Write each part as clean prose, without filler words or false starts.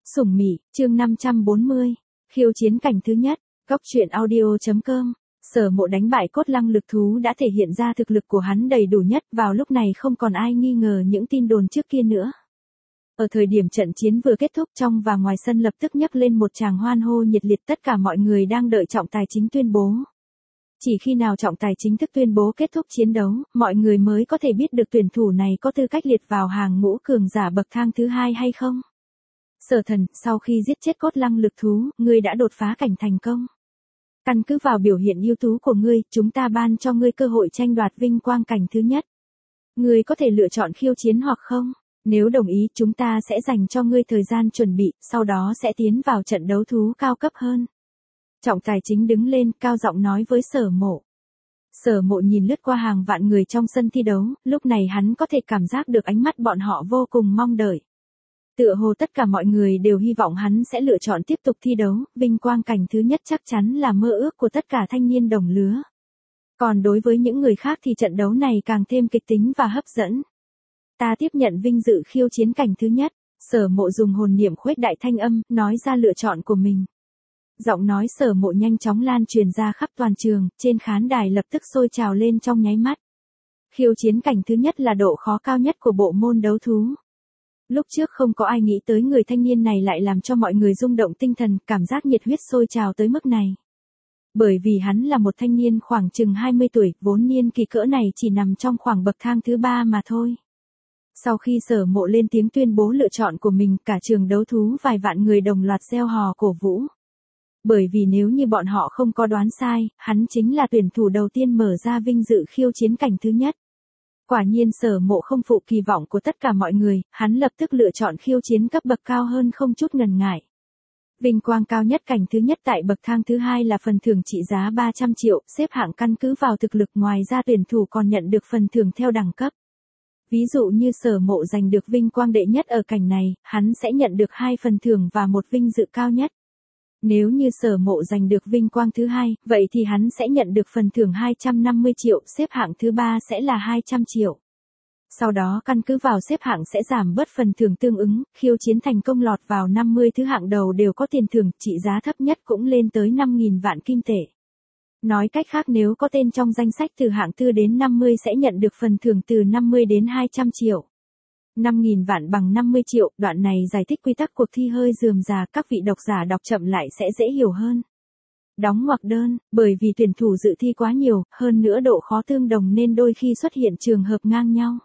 Sủng Mị, chương 540, khiêu chiến cảnh thứ nhất, góc truyện audio.com. Sở Mộ đánh bại cốt lăng lực thú đã thể hiện ra thực lực của hắn đầy đủ nhất, vào lúc này không còn ai nghi ngờ những tin đồn trước kia nữa. Ở thời điểm trận chiến vừa kết thúc, trong và ngoài sân lập tức nhấc lên một tràng hoan hô nhiệt liệt, tất cả mọi người đang đợi trọng tài chính tuyên bố. Chỉ khi nào trọng tài chính thức tuyên bố kết thúc chiến đấu, mọi người mới có thể biết được tuyển thủ này có tư cách liệt vào hàng ngũ cường giả bậc thang thứ hai hay không. Sở Thần, sau khi giết chết cốt lăng lực thú, ngươi đã đột phá cảnh thành công. Căn cứ vào biểu hiện ưu tú của ngươi, chúng ta ban cho ngươi cơ hội tranh đoạt vinh quang cảnh thứ nhất. Ngươi có thể lựa chọn khiêu chiến hoặc không. Nếu đồng ý, chúng ta sẽ dành cho ngươi thời gian chuẩn bị, sau đó sẽ tiến vào trận đấu thú cao cấp hơn. Trọng tài chính đứng lên, cao giọng nói với Sở Mộ. Sở Mộ nhìn lướt qua hàng vạn người trong sân thi đấu, lúc này hắn có thể cảm giác được ánh mắt bọn họ vô cùng mong đợi. Tựa hồ tất cả mọi người đều hy vọng hắn sẽ lựa chọn tiếp tục thi đấu, vinh quang cảnh thứ nhất chắc chắn là mơ ước của tất cả thanh niên đồng lứa. Còn đối với những người khác thì trận đấu này càng thêm kịch tính và hấp dẫn. Ta tiếp nhận vinh dự khiêu chiến cảnh thứ nhất. Sở Mộ dùng hồn niệm khuếch đại thanh âm, nói ra lựa chọn của mình. Giọng nói Sở Mộ nhanh chóng lan truyền ra khắp toàn trường, trên khán đài lập tức sôi trào lên trong nháy mắt. Khiêu chiến cảnh thứ nhất là độ khó cao nhất của bộ môn đấu thú. Lúc trước không có ai nghĩ tới người thanh niên này lại làm cho mọi người rung động tinh thần, cảm giác nhiệt huyết sôi trào tới mức này. Bởi vì hắn là một thanh niên khoảng chừng 20 tuổi, vốn niên kỳ cỡ này chỉ nằm trong khoảng bậc thang thứ 3 mà thôi. Sau khi Sở Mộ lên tiếng tuyên bố lựa chọn của mình, cả trường đấu thú vài vạn người đồng loạt reo hò cổ vũ. Bởi vì nếu như bọn họ không có đoán sai, hắn chính là tuyển thủ đầu tiên mở ra vinh dự khiêu chiến cảnh thứ nhất. Quả nhiên Sở Mộ không phụ kỳ vọng của tất cả mọi người, hắn lập tức lựa chọn khiêu chiến cấp bậc cao hơn không chút ngần ngại. Vinh quang cao nhất cảnh thứ nhất tại bậc thang thứ hai là phần thưởng trị giá 300 triệu, xếp hạng căn cứ vào thực lực, ngoài ra tuyển thủ còn nhận được phần thưởng theo đẳng cấp. Ví dụ như Sở Mộ giành được vinh quang đệ nhất ở cảnh này, hắn sẽ nhận được 2 phần thưởng và một vinh dự cao nhất. Nếu như Sở Mộ giành được vinh quang thứ hai, vậy thì hắn sẽ nhận được phần thưởng 250 triệu, xếp hạng thứ 3 sẽ là 200 triệu. Sau đó căn cứ vào xếp hạng sẽ giảm bớt phần thưởng tương ứng, khiêu chiến thành công lọt vào 50 thứ hạng đầu đều có tiền thưởng, trị giá thấp nhất cũng lên tới 5.000 vạn kim tệ. Nói cách khác, nếu có tên trong danh sách từ hạng 4 đến 50 sẽ nhận được phần thưởng từ 50 đến 200 triệu. 5.000 vạn bằng 50 triệu, đoạn này giải thích quy tắc cuộc thi hơi rườm rà, các vị độc giả đọc chậm lại sẽ dễ hiểu hơn. Đóng ngoặc đơn, bởi vì tuyển thủ dự thi quá nhiều, hơn nữa độ khó tương đồng nên đôi khi xuất hiện trường hợp ngang nhau.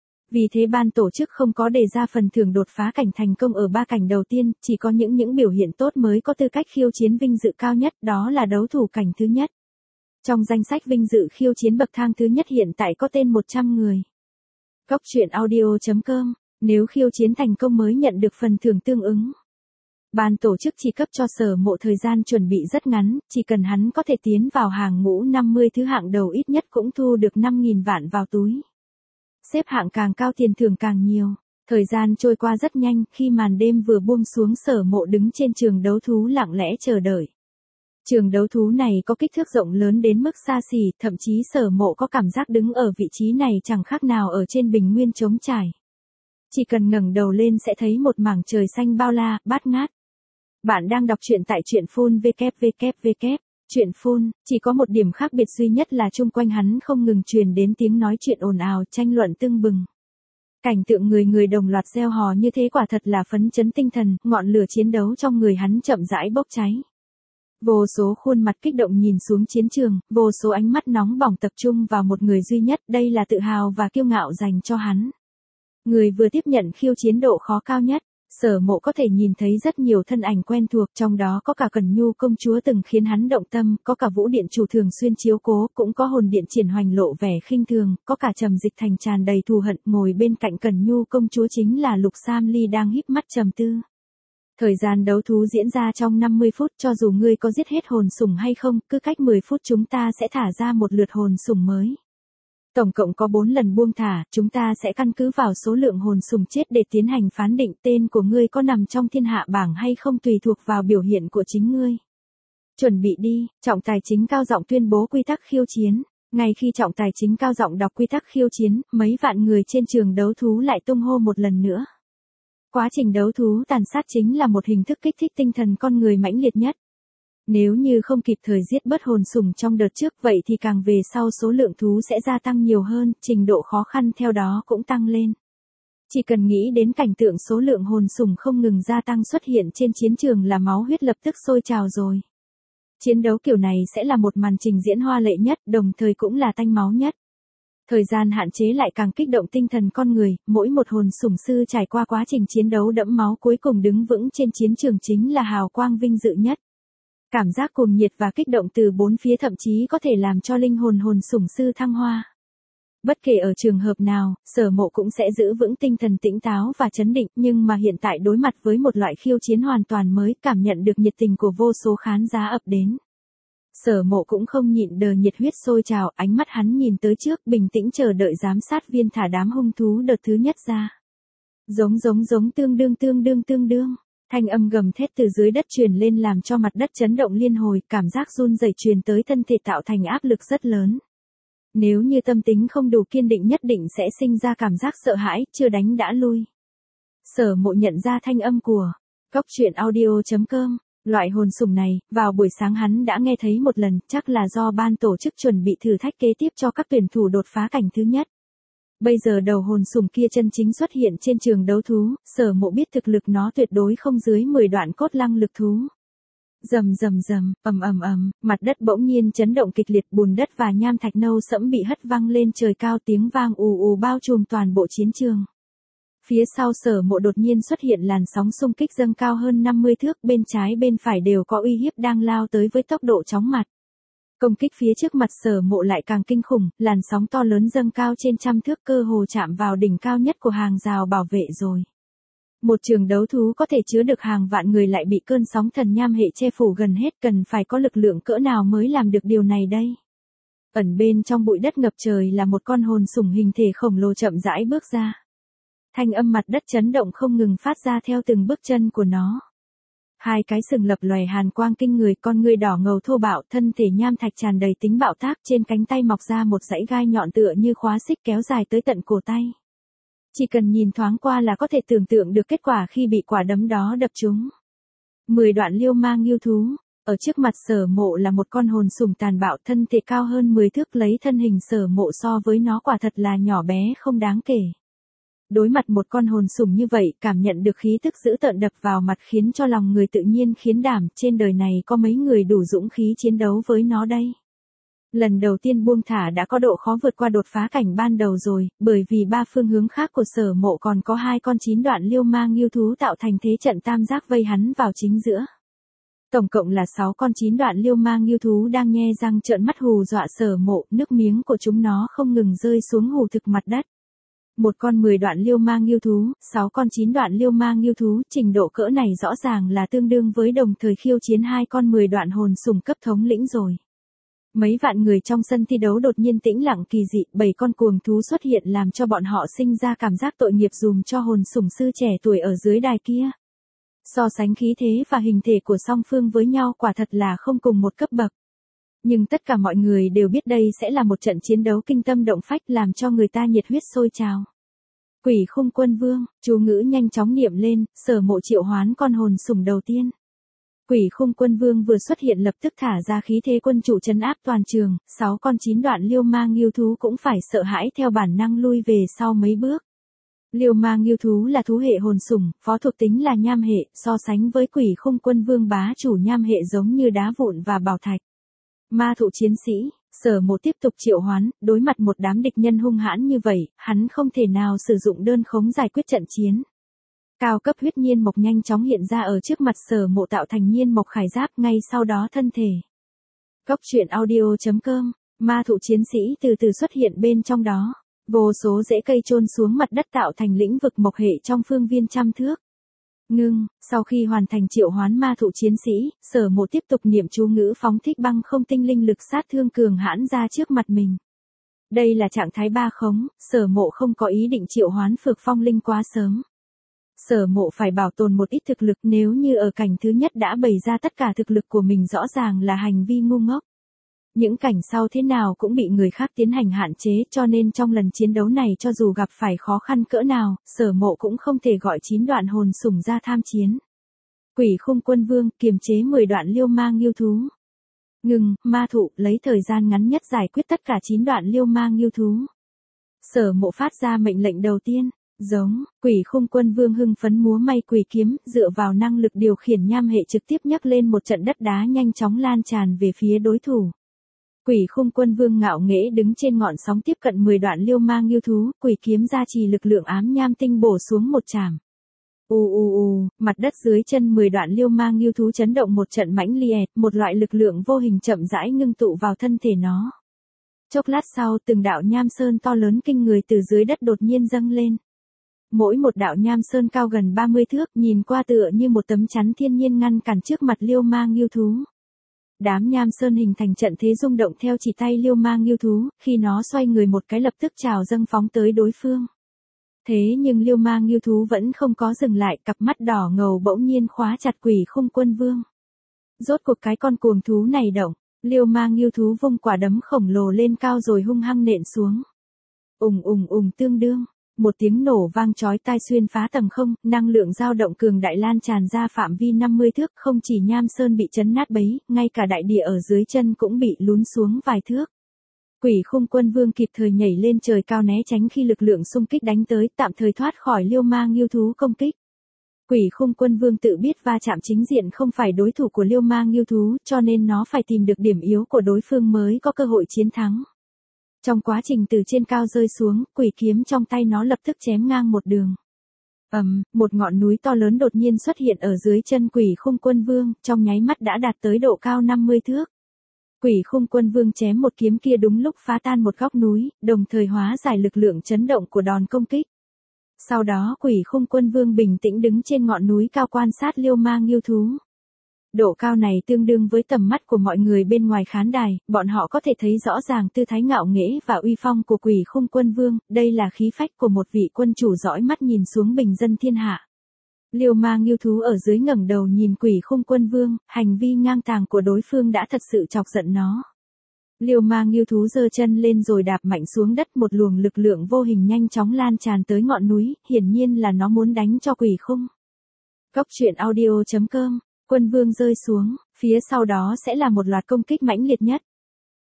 Vì thế ban tổ chức không có đề ra phần thưởng đột phá cảnh thành công ở 3 cảnh đầu tiên, chỉ có những biểu hiện tốt mới có tư cách khiêu chiến vinh dự cao nhất, đó là đấu thủ cảnh thứ nhất. Trong danh sách vinh dự khiêu chiến bậc thang thứ nhất hiện tại có tên 100 người. Góc truyện audio.com, nếu khiêu chiến thành công mới nhận được phần thưởng tương ứng. Ban tổ chức chỉ cấp cho Sở Mộ thời gian chuẩn bị rất ngắn, chỉ cần hắn có thể tiến vào hàng ngũ 50 thứ hạng đầu ít nhất cũng thu được 5.000 vạn vào túi. Xếp hạng càng cao tiền thưởng càng nhiều. Thời gian trôi qua rất nhanh, khi màn đêm vừa buông xuống Sở Mộ đứng trên trường đấu thú lặng lẽ chờ đợi. Trường đấu thú này có kích thước rộng lớn đến mức xa xỉ, thậm chí Sở Mộ có cảm giác đứng ở vị trí này chẳng khác nào ở trên bình nguyên trống trải. Chỉ cần ngẩng đầu lên sẽ thấy một mảng trời xanh bao la, bát ngát. Bạn đang đọc truyện tại truyện phun www. Truyện phun, chỉ có một điểm khác biệt duy nhất là chung quanh hắn không ngừng truyền đến tiếng nói chuyện ồn ào, tranh luận tưng bừng. Cảnh tượng người đồng loạt reo hò như thế quả thật là phấn chấn tinh thần, ngọn lửa chiến đấu trong người hắn chậm rãi bốc cháy. Vô số khuôn mặt kích động nhìn xuống chiến trường, vô số ánh mắt nóng bỏng tập trung vào một người duy nhất, đây là tự hào và kiêu ngạo dành cho hắn. Người vừa tiếp nhận khiêu chiến độ khó cao nhất. Sở Mộ có thể nhìn thấy rất nhiều thân ảnh quen thuộc, trong đó có cả Cẩn Nhu công chúa từng khiến hắn động tâm, có cả Vũ Điện chủ thường xuyên chiếu cố, cũng có Hồn Điện Triển Hoành lộ vẻ khinh thường, có cả Trầm Dịch Thành tràn đầy thù hận, ngồi bên cạnh Cẩn Nhu công chúa chính là Lục Sam Ly đang híp mắt trầm tư. Thời gian đấu thú diễn ra trong 50 phút, cho dù ngươi có giết hết hồn sủng hay không, cứ cách 10 phút chúng ta sẽ thả ra một lượt hồn sủng mới. Tổng cộng có 4 lần buông thả, chúng ta sẽ căn cứ vào số lượng hồn sủng chết để tiến hành phán định tên của ngươi có nằm trong thiên hạ bảng hay không tùy thuộc vào biểu hiện của chính ngươi. Chuẩn bị đi, trọng tài chính cao giọng tuyên bố quy tắc khiêu chiến. Ngay khi trọng tài chính cao giọng đọc quy tắc khiêu chiến, mấy vạn người trên trường đấu thú lại tung hô một lần nữa. Quá trình đấu thú tàn sát chính là một hình thức kích thích tinh thần con người mãnh liệt nhất. Nếu như không kịp thời giết bớt hồn sủng trong đợt trước vậy thì càng về sau số lượng thú sẽ gia tăng nhiều hơn, trình độ khó khăn theo đó cũng tăng lên. Chỉ cần nghĩ đến cảnh tượng số lượng hồn sủng không ngừng gia tăng xuất hiện trên chiến trường là máu huyết lập tức sôi trào rồi. Chiến đấu kiểu này sẽ là một màn trình diễn hoa lệ nhất, đồng thời cũng là tanh máu nhất. Thời gian hạn chế lại càng kích động tinh thần con người, mỗi một hồn sủng sư trải qua quá trình chiến đấu đẫm máu cuối cùng đứng vững trên chiến trường chính là hào quang vinh dự nhất. Cảm giác cuồng nhiệt và kích động từ bốn phía thậm chí có thể làm cho linh hồn hồn sủng sư thăng hoa. Bất kể ở trường hợp nào, Sở Mộ cũng sẽ giữ vững tinh thần tĩnh táo và chấn định, nhưng mà hiện tại đối mặt với một loại khiêu chiến hoàn toàn mới, cảm nhận được nhiệt tình của vô số khán giả ập đến. Sở Mộ cũng không nhịn đờ nhiệt huyết sôi trào, ánh mắt hắn nhìn tới trước, bình tĩnh chờ đợi giám sát viên thả đám hung thú đợt thứ nhất ra. Giống tương đương. Thanh âm gầm thét từ dưới đất truyền lên làm cho mặt đất chấn động liên hồi, cảm giác run rẩy truyền tới thân thể tạo thành áp lực rất lớn. Nếu như tâm tính không đủ kiên định nhất định sẽ sinh ra cảm giác sợ hãi, chưa đánh đã lui. Sở Mộ nhận ra thanh âm của Cốc Truyện Audio.com. Loại hồn sủng này, vào buổi sáng hắn đã nghe thấy một lần, chắc là do ban tổ chức chuẩn bị thử thách kế tiếp cho các tuyển thủ đột phá cảnh thứ nhất. Bây giờ đầu hồn sủng kia chân chính xuất hiện trên trường đấu thú, Sở Mộ biết thực lực nó tuyệt đối không dưới 10 đoạn cốt lăng lực thú. Rầm, ầm, mặt đất bỗng nhiên chấn động kịch liệt, bùn đất và nham thạch nâu sẫm bị hất văng lên trời cao, tiếng vang ù bao trùm toàn bộ chiến trường. Phía sau Sở Mộ đột nhiên xuất hiện làn sóng xung kích dâng cao hơn 50 thước, bên trái bên phải đều có uy hiếp đang lao tới với tốc độ chóng mặt. Công kích phía trước mặt Sở Mộ lại càng kinh khủng, làn sóng to lớn dâng cao trên trăm thước cơ hồ chạm vào đỉnh cao nhất của hàng rào bảo vệ rồi. Một trường đấu thú có thể chứa được hàng vạn người lại bị cơn sóng thần nham hệ che phủ gần hết, cần phải có lực lượng cỡ nào mới làm được điều này đây? Ẩn bên trong bụi đất ngập trời là một con hồn sủng hình thể khổng lồ chậm rãi bước ra. Thanh âm mặt đất chấn động không ngừng phát ra theo từng bước chân của nó. Hai cái sừng lập lòe hàn quang kinh người, con ngươi đỏ ngầu thô bạo, thân thể nham thạch tràn đầy tính bạo tác, trên cánh tay mọc ra một dãy gai nhọn tựa như khóa xích kéo dài tới tận cổ tay. Chỉ cần nhìn thoáng qua là có thể tưởng tượng được kết quả khi bị quả đấm đó đập trúng. 10 đoạn liêu mang yêu thú, ở trước mặt Sở Mộ là một con hồn sủng tàn bạo, thân thể cao hơn 10 thước, lấy thân hình Sở Mộ so với nó quả thật là nhỏ bé không đáng kể. Đối mặt một con hồn sủng như vậy, cảm nhận được khí tức dữ tợn đập vào mặt khiến cho lòng người tự nhiên khiến đảm, trên đời này có mấy người đủ dũng khí chiến đấu với nó đây. Lần đầu tiên buông thả đã có độ khó vượt qua đột phá cảnh ban đầu rồi, bởi vì ba phương hướng khác của Sở Mộ còn có hai con 9 đoạn liêu mang yêu thú tạo thành thế trận tam giác vây hắn vào chính giữa. Tổng cộng là 6 con 9 đoạn liêu mang yêu thú đang nhe răng trợn mắt hù dọa Sở Mộ, nước miếng của chúng nó không ngừng rơi xuống hù thực mặt đất. Một con 10 đoạn liêu mang yêu thú, 6 con 9 đoạn liêu mang yêu thú, trình độ cỡ này rõ ràng là tương đương với đồng thời khiêu chiến 2 con 10 đoạn hồn sủng cấp thống lĩnh rồi. Mấy vạn người trong sân thi đấu đột nhiên tĩnh lặng kỳ dị, 7 con cuồng thú xuất hiện làm cho bọn họ sinh ra cảm giác tội nghiệp dùm cho hồn sủng sư trẻ tuổi ở dưới đài kia. So sánh khí thế và hình thể của song phương với nhau quả thật là không cùng một cấp bậc. Nhưng tất cả mọi người đều biết đây sẽ là một trận chiến đấu kinh tâm động phách làm cho người ta nhiệt huyết sôi trào. Quỷ Khung Quân Vương, chú ngữ nhanh chóng niệm lên, Sở Mộ triệu hoán con hồn sủng đầu tiên. Quỷ Khung Quân Vương vừa xuất hiện lập tức thả ra khí thế quân chủ trấn áp toàn trường, 6 con 9 đoạn liêu mang yêu thú cũng phải sợ hãi theo bản năng lui về sau mấy bước. Liêu mang yêu thú là thú hệ hồn sủng, phó thuộc tính là nham hệ, so sánh với Quỷ Khung Quân Vương bá chủ nham hệ giống như đá vụn và bảo thạch. Ma thụ chiến sĩ, Sở Mộ tiếp tục triệu hoán, đối mặt một đám địch nhân hung hãn như vậy, hắn không thể nào sử dụng đơn khống giải quyết trận chiến. Cao cấp huyết nhiên mộc nhanh chóng hiện ra ở trước mặt Sở Mộ tạo thành nhiên mộc khải giáp, ngay sau đó thân thể. Cốc Truyện Audio.com, ma thụ chiến sĩ từ từ xuất hiện bên trong đó, vô số rễ cây chôn xuống mặt đất tạo thành lĩnh vực mộc hệ trong phương viên trăm thước. Sau khi hoàn thành triệu hoán ma thụ chiến sĩ, Sở Mộ tiếp tục niệm chú ngữ phóng thích băng không tinh linh lực sát thương cường hãn ra trước mặt mình. Đây là trạng thái ba khống, Sở Mộ không có ý định triệu hoán Phược Phong Linh quá sớm. Sở Mộ phải bảo tồn một ít thực lực, nếu như ở cảnh thứ nhất đã bày ra tất cả thực lực của mình rõ ràng là hành vi ngu ngốc. Những cảnh sau thế nào cũng bị người khác tiến hành hạn chế, cho nên trong lần chiến đấu này cho dù gặp phải khó khăn cỡ nào, Sở Mộ cũng không thể gọi 9 đoạn hồn sủng ra tham chiến. Quỷ Khung Quân Vương kiềm chế 10 đoạn liêu mang yêu thú. Ngừng, ma thụ, lấy thời gian ngắn nhất giải quyết tất cả 9 đoạn liêu mang yêu thú. Sở Mộ phát ra mệnh lệnh đầu tiên. Giống, Quỷ Khung Quân Vương hưng phấn múa may quỷ kiếm, dựa vào năng lực điều khiển nham hệ trực tiếp nhấc lên một trận đất đá nhanh chóng lan tràn về phía đối thủ. Quỷ Khung Quân Vương ngạo nghễ đứng trên ngọn sóng tiếp cận 10 đoạn liêu mang yêu thú, quỷ kiếm gia trì lực lượng ám nham tinh bổ xuống một chảm. Mặt đất dưới chân 10 đoạn liêu mang yêu thú chấn động một trận mãnh liệt, một loại lực lượng vô hình chậm rãi ngưng tụ vào thân thể nó. Chốc lát sau, từng đạo nham sơn to lớn kinh người từ dưới đất đột nhiên dâng lên. Mỗi một đạo nham sơn cao gần 30 thước, nhìn qua tựa như một tấm chắn thiên nhiên ngăn cản trước mặt liêu mang yêu thú. Đám nham sơn hình thành trận thế rung động theo chỉ tay liêu mang yêu thú, khi nó xoay người một cái lập tức trào dâng phóng tới đối phương. Thế nhưng liêu mang yêu thú vẫn không có dừng lại, cặp mắt đỏ ngầu bỗng nhiên khóa chặt Quỷ Khung Quân Vương. Rốt cuộc cái con cuồng thú này động, liêu mang yêu thú vung quả đấm khổng lồ lên cao rồi hung hăng nện xuống. Tương đương. Một tiếng nổ vang chói tai xuyên phá tầng không, năng lượng dao động cường đại lan tràn ra phạm vi 50 thước, không chỉ nham sơn bị chấn nát bấy, ngay cả đại địa ở dưới chân cũng bị lún xuống vài thước. Quỷ Khung Quân Vương kịp thời nhảy lên trời cao né tránh khi lực lượng xung kích đánh tới, tạm thời thoát khỏi liêu mang yêu thú công kích. Quỷ Khung Quân Vương tự biết va chạm chính diện không phải đối thủ của liêu mang yêu thú, cho nên nó phải tìm được điểm yếu của đối phương mới có cơ hội chiến thắng. Trong quá trình từ trên cao rơi xuống, quỷ kiếm trong tay nó lập tức chém ngang một đường. Một ngọn núi to lớn đột nhiên xuất hiện ở dưới chân Quỷ Khung Quân Vương, trong nháy mắt đã đạt tới độ cao 50 thước. Quỷ Khung Quân Vương chém một kiếm kia đúng lúc phá tan một góc núi, đồng thời hóa giải lực lượng chấn động của đòn công kích. Sau đó Quỷ Khung Quân Vương bình tĩnh đứng trên ngọn núi cao quan sát liêu mang yêu thú. Độ cao này tương đương với tầm mắt của mọi người bên ngoài khán đài, bọn họ có thể thấy rõ ràng tư thái ngạo nghễ và uy phong của Quỷ Khung Quân Vương, đây là khí phách của một vị quân chủ dõi mắt nhìn xuống bình dân thiên hạ. Liêu mang yêu thú ở dưới ngẩng đầu nhìn Quỷ Khung Quân Vương, hành vi ngang tàng của đối phương đã thật sự chọc giận nó. Liêu mang yêu thú giơ chân lên rồi đạp mạnh xuống đất, một luồng lực lượng vô hình nhanh chóng lan tràn tới ngọn núi, hiển nhiên là nó muốn đánh cho Quỷ Khung. Góc truyện audio.com. Quân Vương rơi xuống, phía sau đó sẽ là một loạt công kích mãnh liệt nhất.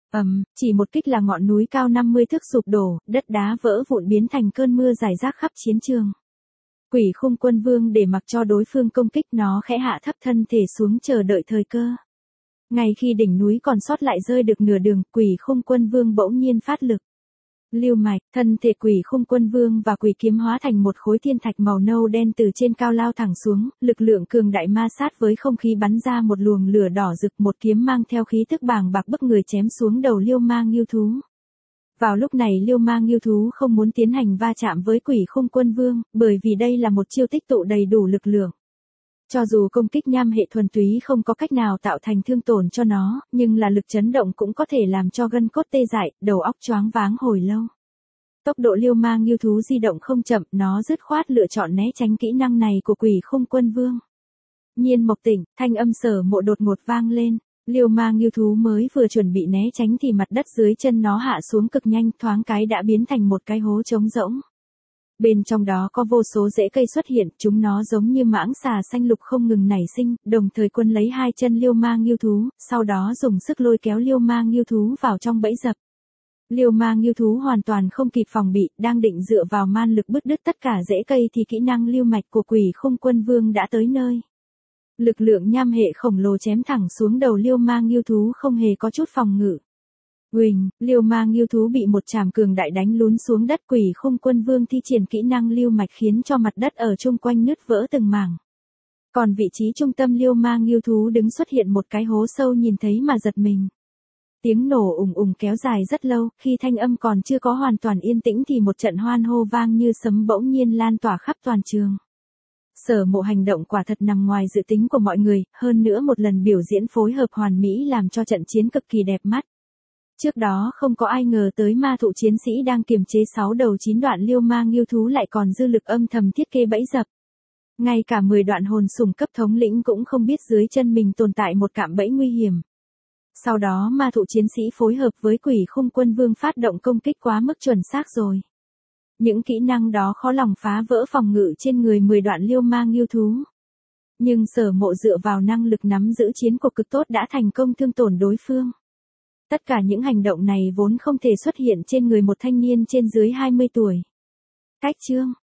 Chỉ một kích là ngọn núi cao 50 thước sụp đổ, đất đá vỡ vụn biến thành cơn mưa rải rác khắp chiến trường. Quỷ Khung Quân Vương để mặc cho đối phương công kích, nó khẽ hạ thấp thân thể xuống chờ đợi thời cơ. Ngay khi đỉnh núi còn sót lại rơi được nửa đường, Quỷ Khung Quân Vương bỗng nhiên phát lực. Lưu mạch, thân thể Quỷ Khung Quân Vương và quỷ kiếm hóa thành một khối thiên thạch màu nâu đen từ trên cao lao thẳng xuống, lực lượng cường đại ma sát với không khí bắn ra một luồng lửa đỏ rực, một kiếm mang theo khí tức bàng bạc bức người chém xuống đầu liêu mang yêu thú. Vào lúc này liêu mang yêu thú không muốn tiến hành va chạm với Quỷ Khung Quân Vương, bởi vì đây là một chiêu tích tụ đầy đủ lực lượng. Cho dù công kích nham hệ thuần túy không có cách nào tạo thành thương tổn cho nó, nhưng là lực chấn động cũng có thể làm cho gân cốt tê dại, đầu óc choáng váng hồi lâu. Tốc độ liêu mang yêu thú di động không chậm, nó dứt khoát lựa chọn né tránh kỹ năng này của Quỷ Khung Quân Vương. Nhiên Mộc Tỉnh, thanh âm Sở Mộ đột ngột vang lên. Liêu mang yêu thú mới vừa chuẩn bị né tránh thì mặt đất dưới chân nó hạ xuống cực nhanh, thoáng cái đã biến thành một cái hố trống rỗng. Bên trong đó có vô số rễ cây xuất hiện, chúng nó giống như mãng xà xanh lục không ngừng nảy sinh, đồng thời quân lấy hai chân liêu mang yêu thú, sau đó dùng sức lôi kéo liêu mang yêu thú vào trong bẫy dập. Liêu mang yêu thú hoàn toàn không kịp phòng bị, đang định dựa vào man lực bứt đứt tất cả rễ cây thì kỹ năng lưu mạch của Quỷ Khung Quân Vương đã tới nơi. Lực lượng nham hệ khổng lồ chém thẳng xuống đầu liêu mang yêu thú không hề có chút phòng ngự. Huỳnh, liêu mang yêu thú bị một trảm cường đại đánh lún xuống đất. Quỷ Khung Quân Vương thi triển kỹ năng lưu mạch khiến cho mặt đất ở chung quanh nứt vỡ từng mảng. Còn vị trí trung tâm liêu mang yêu thú đứng xuất hiện một cái hố sâu nhìn thấy mà giật mình. Tiếng nổ ùng ùng kéo dài rất lâu, khi thanh âm còn chưa có hoàn toàn yên tĩnh thì một trận hoan hô vang như sấm bỗng nhiên lan tỏa khắp toàn trường. Sở Mộ hành động quả thật nằm ngoài dự tính của mọi người, hơn nữa một lần biểu diễn phối hợp hoàn mỹ làm cho trận chiến cực kỳ đẹp mắt. Trước đó không có ai ngờ tới ma thụ chiến sĩ đang kiềm chế 6 đầu 9 đoạn liêu mang yêu thú lại còn dư lực âm thầm thiết kế bẫy dập. Ngay cả 10 đoạn hồn sủng cấp thống lĩnh cũng không biết dưới chân mình tồn tại một cạm bẫy nguy hiểm. Sau đó ma thụ chiến sĩ phối hợp với quỷ khung quân vương phát động công kích quá mức chuẩn xác rồi. Những kỹ năng đó khó lòng phá vỡ phòng ngự trên người 10 đoạn liêu mang yêu thú. Nhưng Sở Mộ dựa vào năng lực nắm giữ chiến cuộc cực tốt đã thành công thương tổn đối phương. Tất cả những hành động này vốn không thể xuất hiện trên người một thanh niên trên dưới 20 tuổi. Cách chương